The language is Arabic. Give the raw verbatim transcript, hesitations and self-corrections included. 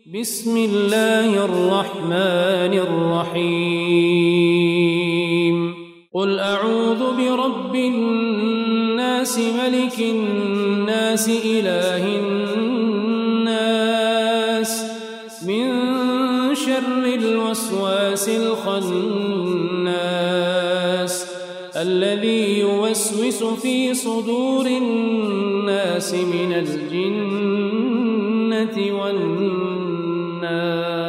بسم الله الرحمن الرحيم قل أعوذ برب الناس ملك الناس إله الناس من شر الوسواس الخناس الذي يوسوس في صدور الناس من الجنة والناس